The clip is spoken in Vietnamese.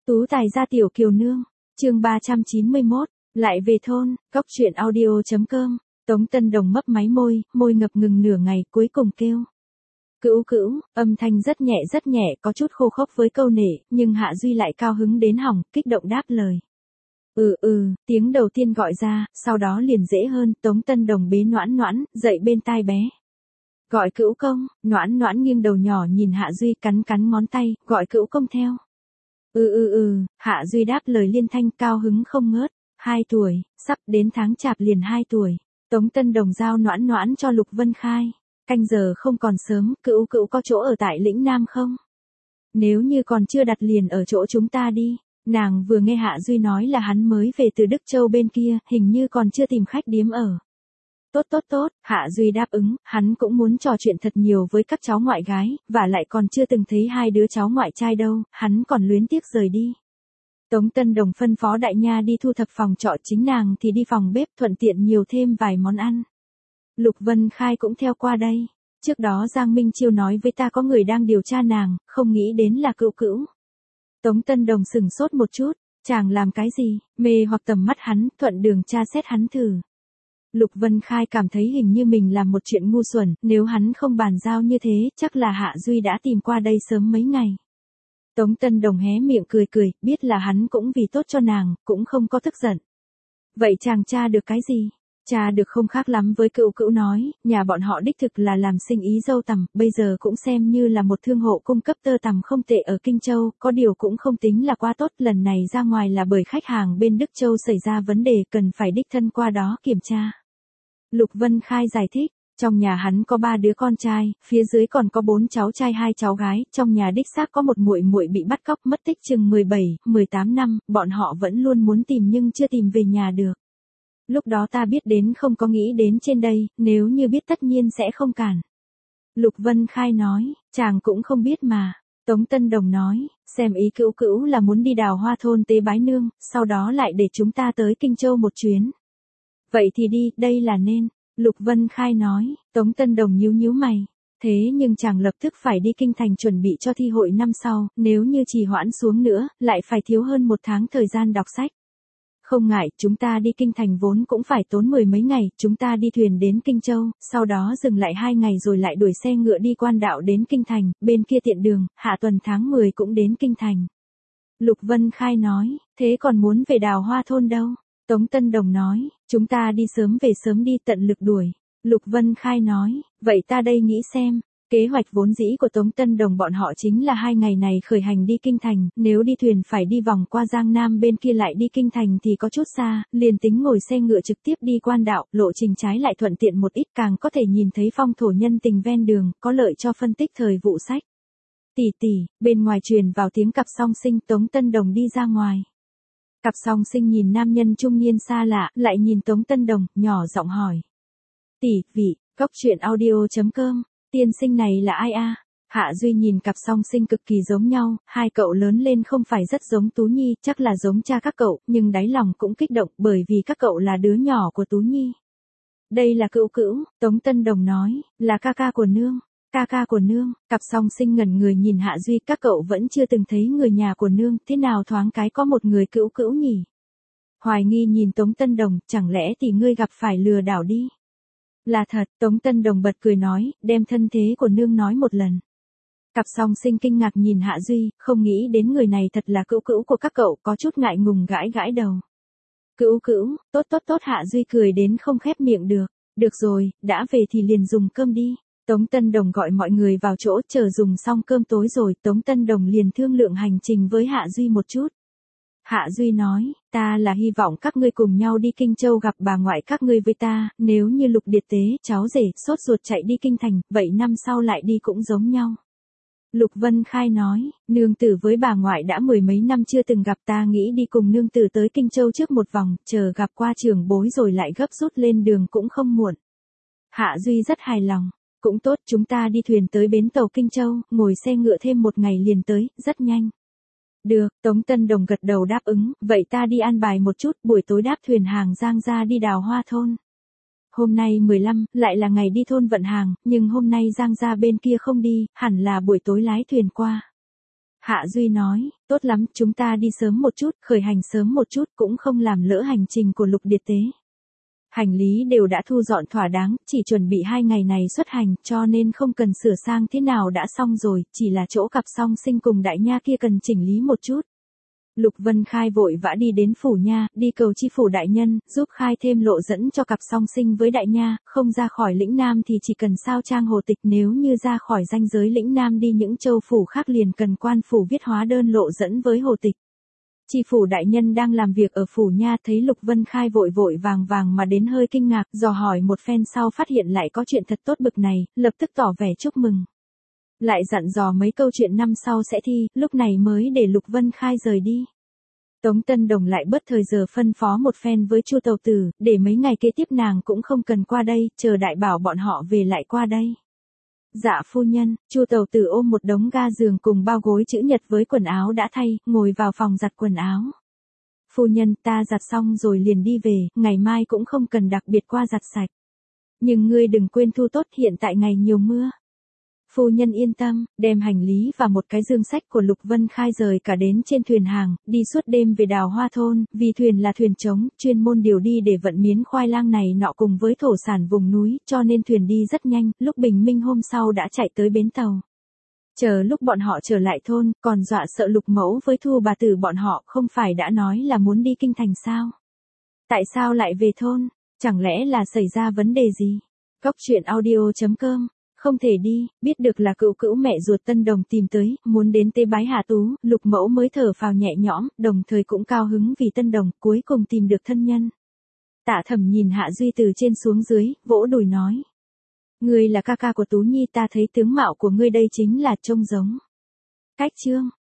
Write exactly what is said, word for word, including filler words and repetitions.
Tú tài gia tiểu kiều nương, chương ba trăm chín mươi mốt, lại về thôn, góc truyện audio.com, Tống Tân Đồng mấp máy môi, môi ngập ngừng nửa ngày cuối cùng kêu. Cữu cữu, âm thanh rất nhẹ rất nhẹ có chút khô khốc với câu nể, nhưng Hạ Duy lại cao hứng đến hỏng, kích động đáp lời. Ừ ừ, tiếng đầu tiên gọi ra, sau đó liền dễ hơn, Tống Tân Đồng bế Noãn Noãn, dậy bên tai bé. Gọi cữu công, Noãn Noãn nghiêng đầu nhỏ nhìn Hạ Duy cắn cắn ngón tay, gọi cữu công theo. Ừ ừ ừ, Hạ Duy đáp lời liên thanh cao hứng không ngớt, hai tuổi, sắp đến tháng chạp liền hai tuổi. Tống Tân Đồng giao Noãn Noãn cho Lục Vân Khai, canh giờ không còn sớm, cữu cữu có chỗ ở tại lĩnh Nam không? Nếu như còn chưa đặt liền ở chỗ chúng ta đi. Nàng vừa nghe Hạ Duy nói là hắn mới về từ Đức Châu bên kia, hình như còn chưa tìm khách điếm ở. Tốt tốt tốt, Hạ Duy đáp ứng, hắn cũng muốn trò chuyện thật nhiều với các cháu ngoại gái, và lại còn chưa từng thấy hai đứa cháu ngoại trai đâu, hắn còn luyến tiếc rời đi. Tống Tân Đồng phân phó đại nha đi thu thập phòng trọ, chính nàng thì đi phòng bếp thuận tiện nhiều thêm vài món ăn. Lục Vân Khai cũng theo qua đây. Trước đó Giang Minh Chiêu nói với ta có người đang điều tra nàng, không nghĩ đến là cữu cữu. Tống Tân Đồng sừng sốt một chút, chàng làm cái gì, mê hoặc tầm mắt hắn, thuận đường tra xét hắn thử. Lục Vân Khai cảm thấy hình như mình làm một chuyện ngu xuẩn, nếu hắn không bàn giao như thế, chắc là Hạ Duy đã tìm qua đây sớm mấy ngày. Tống Tân Đồng hé miệng cười cười, biết là hắn cũng vì tốt cho nàng, cũng không có tức giận. Vậy chàng tra được cái gì? Cha được không khác lắm với cữu cữu nói, nhà bọn họ đích thực là làm sinh ý dâu tằm, bây giờ cũng xem như là một thương hộ cung cấp tơ tằm không tệ ở Kinh Châu, có điều cũng không tính là quá tốt, lần này ra ngoài là bởi khách hàng bên Đức Châu xảy ra vấn đề cần phải đích thân qua đó kiểm tra. Lục Vân Khai giải thích, trong nhà hắn có ba đứa con trai, phía dưới còn có bốn cháu trai hai cháu gái, trong nhà đích xác có một muội muội bị bắt cóc mất tích chừng mười bảy, mười tám năm, bọn họ vẫn luôn muốn tìm nhưng chưa tìm về nhà được. Lúc đó ta biết đến không có nghĩ đến trên đây, nếu như biết tất nhiên sẽ không cản. Lục Vân Khai nói, chàng cũng không biết mà. Tống Tân Đồng nói, xem ý cữu cữu là muốn đi Đào Hoa thôn tế bái nương, sau đó lại để chúng ta tới Kinh Châu một chuyến. Vậy thì đi, đây là nên. Lục Vân Khai nói, Tống Tân Đồng nhíu nhíu mày. Thế nhưng chàng lập tức phải đi Kinh Thành chuẩn bị cho thi hội năm sau, nếu như trì hoãn xuống nữa, lại phải thiếu hơn một tháng thời gian đọc sách. Không ngại, chúng ta đi Kinh Thành vốn cũng phải tốn mười mấy ngày, chúng ta đi thuyền đến Kinh Châu, sau đó dừng lại hai ngày rồi lại đuổi xe ngựa đi quan đạo đến Kinh Thành, bên kia tiện đường, hạ tuần tháng mười cũng đến Kinh Thành. Lục Vân Khai nói, thế còn muốn về Đào Hoa thôn đâu? Tống Tân Đồng nói, chúng ta đi sớm về sớm đi tận lực đuổi. Lục Vân Khai nói, vậy ta đây nghĩ xem. Kế hoạch vốn dĩ của Tống Tân Đồng bọn họ chính là hai ngày này khởi hành đi Kinh Thành, nếu đi thuyền phải đi vòng qua Giang Nam bên kia lại đi Kinh Thành thì có chút xa, liền tính ngồi xe ngựa trực tiếp đi quan đạo, lộ trình trái lại thuận tiện một ít, càng có thể nhìn thấy phong thổ nhân tình ven đường, có lợi cho phân tích thời vụ sách. Tỷ tỷ, bên ngoài truyền vào tiếng cặp song sinh, Tống Tân Đồng đi ra ngoài. Cặp song sinh nhìn nam nhân trung niên xa lạ, lại nhìn Tống Tân Đồng, nhỏ giọng hỏi. Tỷ, vị, góc truyện audio.com. Tiên sinh này là ai a? Hạ Duy nhìn cặp song sinh cực kỳ giống nhau, hai cậu lớn lên không phải rất giống Tú Nhi, chắc là giống cha các cậu, nhưng đáy lòng cũng kích động bởi vì các cậu là đứa nhỏ của Tú Nhi. Đây là cữu cữu, Tống Tân Đồng nói, là ca ca của nương, ca ca của nương, cặp song sinh ngẩn người nhìn Hạ Duy, các cậu vẫn chưa từng thấy người nhà của nương, thế nào thoáng cái có một người cữu cữu nhỉ? Hoài nghi nhìn Tống Tân Đồng, chẳng lẽ thì ngươi gặp phải lừa đảo đi? Là thật, Tống Tân Đồng bật cười nói, đem thân thế của nương nói một lần. Cặp song sinh kinh ngạc nhìn Hạ Duy, không nghĩ đến người này thật là cữu cữu của các cậu, có chút ngại ngùng gãi gãi đầu. Cữu cữu, tốt tốt tốt, Hạ Duy cười đến không khép miệng được. Được rồi, đã về thì liền dùng cơm đi. Tống Tân Đồng gọi mọi người vào chỗ, chờ dùng xong cơm tối rồi, Tống Tân Đồng liền thương lượng hành trình với Hạ Duy một chút. Hạ Duy nói, ta là hy vọng các ngươi cùng nhau đi Kinh Châu gặp bà ngoại các ngươi với ta, nếu như Lục Điệt Tế, cháu rể, sốt ruột chạy đi Kinh Thành, vậy năm sau lại đi cũng giống nhau. Lục Vân Khai nói, nương tử với bà ngoại đã mười mấy năm chưa từng gặp, ta nghĩ đi cùng nương tử tới Kinh Châu trước một vòng, chờ gặp qua trưởng bối rồi lại gấp rút lên đường cũng không muộn. Hạ Duy rất hài lòng, cũng tốt, chúng ta đi thuyền tới bến tàu Kinh Châu, ngồi xe ngựa thêm một ngày liền tới, rất nhanh. Được, Tống Tân Đồng gật đầu đáp ứng, vậy ta đi an bài một chút, buổi tối đáp thuyền hàng Giang ra đi Đào Hoa thôn. Hôm nay mười lăm, lại là ngày đi thôn vận hàng, nhưng hôm nay Giang ra bên kia không đi, hẳn là buổi tối lái thuyền qua. Hạ Duy nói, tốt lắm, chúng ta đi sớm một chút, khởi hành sớm một chút cũng không làm lỡ hành trình của Lục Điệt Tế. Hành lý đều đã thu dọn thỏa đáng, chỉ chuẩn bị hai ngày này xuất hành, cho nên không cần sửa sang thế nào đã xong rồi, chỉ là chỗ cặp song sinh cùng đại nha kia cần chỉnh lý một chút. Lục Vân Khai vội vã đi đến phủ nha, đi cầu chi phủ đại nhân, giúp khai thêm lộ dẫn cho cặp song sinh với đại nha, không ra khỏi lĩnh Nam thì chỉ cần sao trang hồ tịch, nếu như ra khỏi ranh giới lĩnh Nam đi những châu phủ khác liền cần quan phủ viết hóa đơn lộ dẫn với hồ tịch. Chi phủ đại nhân đang làm việc ở phủ nha thấy Lục Vân Khai vội vội vàng vàng mà đến hơi kinh ngạc, dò hỏi một phen sau phát hiện lại có chuyện thật tốt bực này, lập tức tỏ vẻ chúc mừng. Lại dặn dò mấy câu chuyện năm sau sẽ thi, lúc này mới để Lục Vân Khai rời đi. Tống Tân Đồng lại bớt thời giờ phân phó một phen với Chu Tầu Tử, để mấy ngày kế tiếp nàng cũng không cần qua đây, chờ đại bảo bọn họ về lại qua đây. Dạ phu nhân, Chu Tầu Tử ôm một đống ga giường cùng bao gối chữ nhật với quần áo đã thay, ngồi vào phòng giặt quần áo. Phu nhân, ta giặt xong rồi liền đi về, ngày mai cũng không cần đặc biệt qua giặt sạch. Nhưng ngươi đừng quên thu tốt, hiện tại ngày nhiều mưa. Phu nhân yên tâm, đem hành lý và một cái dương sách của Lục Vân Khai rời cả đến trên thuyền hàng, đi suốt đêm về Đào Hoa thôn, vì thuyền là thuyền trống, chuyên môn điều đi để vận miến khoai lang này nọ cùng với thổ sản vùng núi, cho nên thuyền đi rất nhanh, lúc bình minh hôm sau đã chạy tới bến tàu. Chờ lúc bọn họ trở lại thôn, còn dọa sợ Lục Mẫu với Thu bà tử bọn họ, không phải đã nói là muốn đi kinh thành sao? Tại sao lại về thôn? Chẳng lẽ là xảy ra vấn đề gì? Cóc truyện audio chấm com. Không thể đi, biết được là cữu cữu mẹ ruột Tân Đồng tìm tới, muốn đến tế bái Hạ Tú, Lục Mẫu mới thở phào nhẹ nhõm, đồng thời cũng cao hứng vì Tân Đồng cuối cùng tìm được thân nhân. Tạ Thẩm nhìn Hạ Duy từ trên xuống dưới, vỗ đùi nói. Ngươi là ca ca của Tú Nhi, ta thấy tướng mạo của ngươi đây chính là trông giống. Cách Trương,